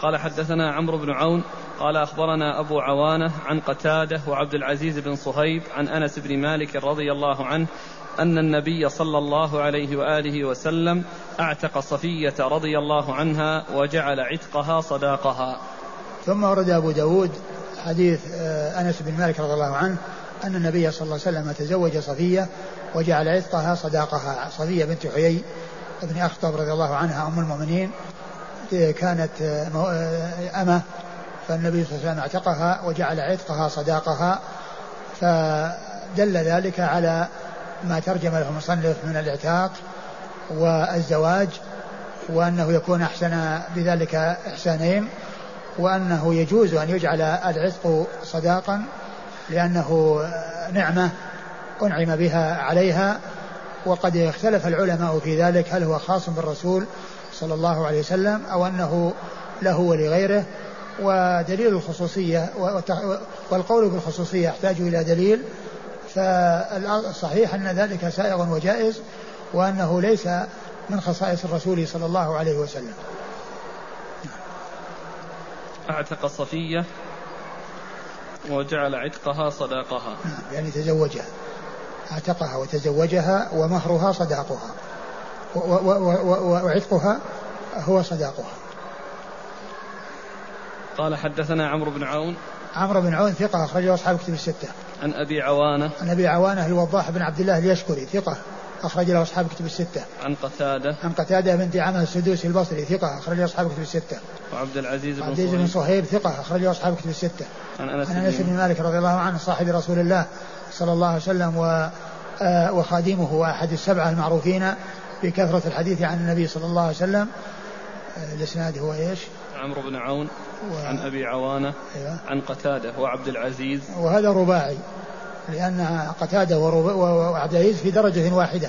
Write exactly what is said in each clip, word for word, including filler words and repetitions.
قال حدثنا عمرو بن عون قال أخبرنا أبو عوانة عن قتادة وعبد العزيز بن صهيب عن أنس بن مالك رضي الله عنه أن النبي صلى الله عليه وآله وسلم أعتق صفية رضي الله عنها وجعل عتقها صداقها. ثم ورد أبو داود حديث أنس بن مالك رضي الله عنه أن النبي صلى الله عليه وسلم تزوج صفية وجعل عتقها صداقها. صفية بنت حيي بن أخطب رضي الله عنها أم المؤمنين كانت أمة، فالنبي صلى الله عليه وسلم اعتقها وجعل عتقها صداقها، فدل ذلك على ما ترجم له المصنف من الاعتاق والزواج، وأنه يكون أحسن بذلك إحسانين، وأنه يجوز أن يجعل العتق صداقا لأنه نعمة أنعم بها عليها. وقد اختلف العلماء في ذلك هل هو خاص بالرسول صلى الله عليه وسلم أو أنه له ولغيره، ودليل الخصوصية والقول بالخصوصية يحتاج إلى دليل، فالصحيح أن ذلك سائغ وجائز وأنه ليس من خصائص الرسول صلى الله عليه وسلم. أعتق صفية وجعل عتقها صداقها، يعني تزوجها، اعتقها وتزوجها ومهرها صداقها وعتقها هو صداقها. قال حدثنا عمرو بن عون. عمرو بن عون ثقة أخرجه أصحاب كتب الستة. عن أبي عوانة. عن أبي عوانة الوضاح بن عبد الله اليشكري ثقة أخرج له أصحاب كتب الستة. عن قتادة. عن قتادة بنت عامر السدوسي البصري ثقة أخرج له أصحاب كتب الستة. وعبد العزيز بن, عبد بن صهيب ثقة أخرج له أصحاب كتب الستة. عن أنس, عن أنس بن مالك رضي الله عنه صاحب رسول الله صلى الله عليه وسلم و وخادمه وأحد السبعة المعروفين بكثرة الحديث عن النبي صلى الله عليه وسلم. الإسناد هو إيش؟ عمرو بن عون و... عن أبي عوانة. أيوة. عن قتادة وعبد العزيز، وهذا رباعي لأن قتادة وعبد العزيز في درجة واحدة،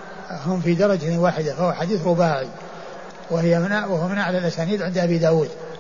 هم في درجة واحدة، فهو حديث رباعي، وهي من وهو من أعلى الأسانيد عند أبي داود.